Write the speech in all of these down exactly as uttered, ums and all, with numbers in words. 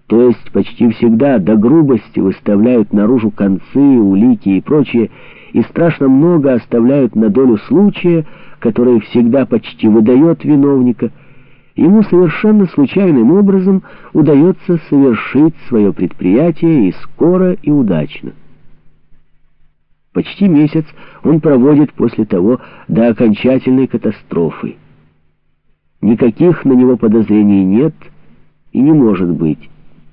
то есть почти всегда до грубости выставляют наружу концы, улики и прочее, и страшно много оставляют на долю случая, который всегда почти выдает виновника, ему совершенно случайным образом удается совершить свое предприятие и скоро, и удачно. Почти месяц он проводит после того до окончательной катастрофы. Никаких на него подозрений нет и не может быть.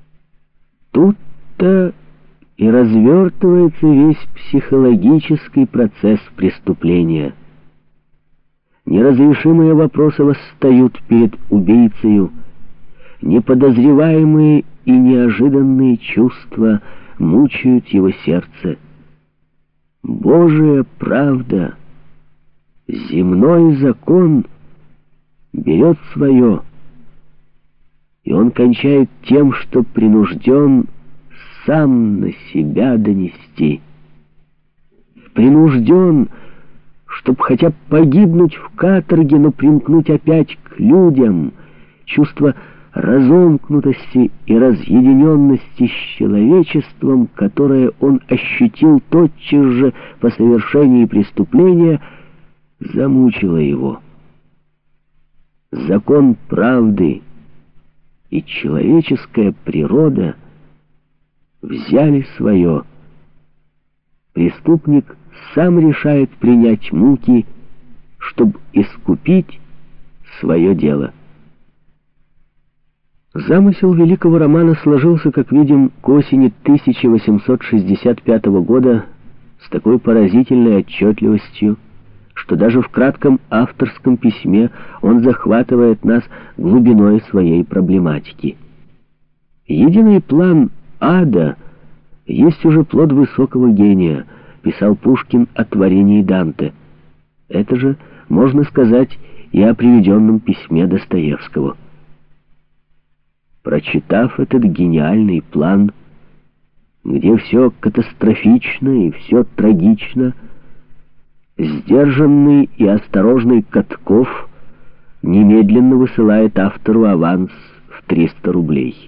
Тут-то и развертывается весь психологический процесс преступления. Неразрешимые вопросы восстают перед убийцею, неподозреваемые и неожиданные чувства мучают его сердце. Божия правда, земной закон берет свое, и он кончает тем, что принужден сам на себя донести. Принужден, чтоб хотя бы погибнуть в каторге, но примкнуть опять к людям. Чувство разомкнутости и разъединенности с человечеством, которое он ощутил тотчас же по совершении преступления, замучило его. Закон правды и человеческая природа взяли свое. Преступник сам решает принять муки, чтобы искупить свое дело. Замысел великого романа сложился, как видим, к осени тысяча восемьсот шестьдесят пятого года с такой поразительной отчетливостью, что даже в кратком авторском письме он захватывает нас глубиной своей проблематики. Единый план ада есть уже плод высокого гения, писал Пушкин о творении Данте. Это же можно сказать и о приведенном письме Достоевского. Прочитав этот гениальный план, где все катастрофично и все трагично, сдержанный и осторожный Катков немедленно высылает автору аванс в триста рублей.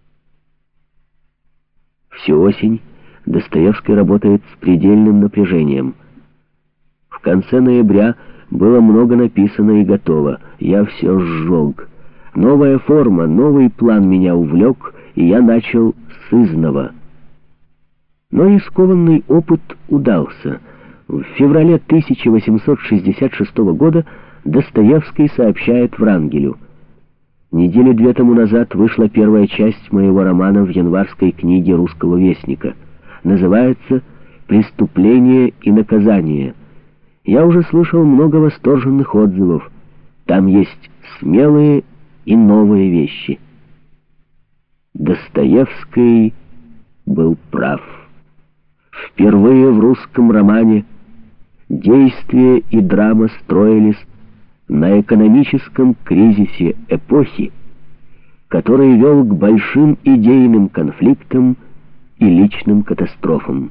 Всю осень Достоевский работает с предельным напряжением. В конце ноября было много написано и готово. Я все сжег. Новая форма, новый план меня увлек, и я начал с изного. Но рискованный опыт удался. В феврале тысяча восемьсот шестьдесят шестого года Достоевский сообщает Врангелю: «Недели две тому назад вышла первая часть моего романа в январской книге «Русского вестника». Называется «Преступление и наказание». Я уже слышал много восторженных отзывов. Там есть смелые и новые вещи». Достоевский был прав. Впервые в русском романе действие и драма строились на экономическом кризисе эпохи, который вел к большим идейным конфликтам и личным катастрофам.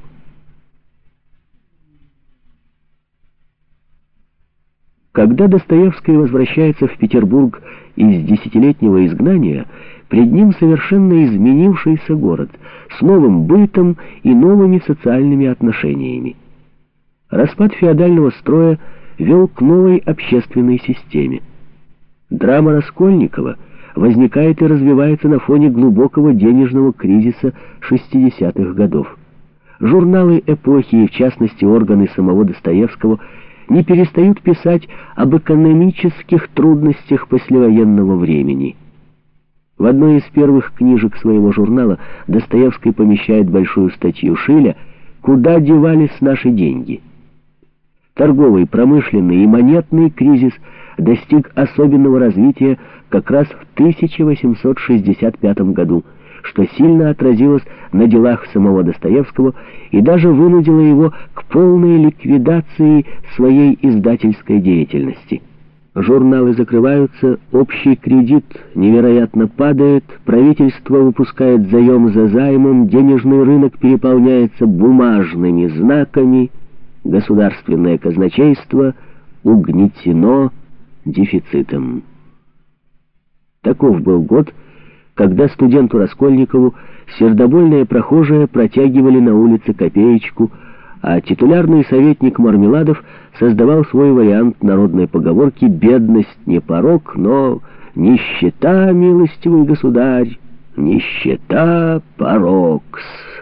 Когда Достоевский возвращается в Петербург из десятилетнего изгнания, пред ним совершенно изменившийся город с новым бытом и новыми социальными отношениями. Распад феодального строя вел к новой общественной системе. Драма Раскольникова возникает и развивается на фоне глубокого денежного кризиса шестидесятых годов. Журналы эпохи, и в частности органы самого Достоевского, не перестают писать об экономических трудностях послевоенного времени. В одной из первых книжек своего журнала Достоевский помещает большую статью Шиля «Куда девались наши деньги?». Торговый, промышленный и монетный кризис достиг особенного развития как раз в тысяча восемьсот шестьдесят пятом году, что сильно отразилось на делах самого Достоевского и даже вынудило его к полной ликвидации своей издательской деятельности. Журналы закрываются, общий кредит невероятно падает, правительство выпускает заем за займом, денежный рынок переполняется бумажными знаками, государственное казначейство угнетено дефицитом. Таков был год когда студенту Раскольникову сердобольные прохожие протягивали на улице копеечку, а титулярный советник Мармеладов создавал свой вариант народной поговорки «бедность не порок, но нищета, милостивый государь, нищета порок-с».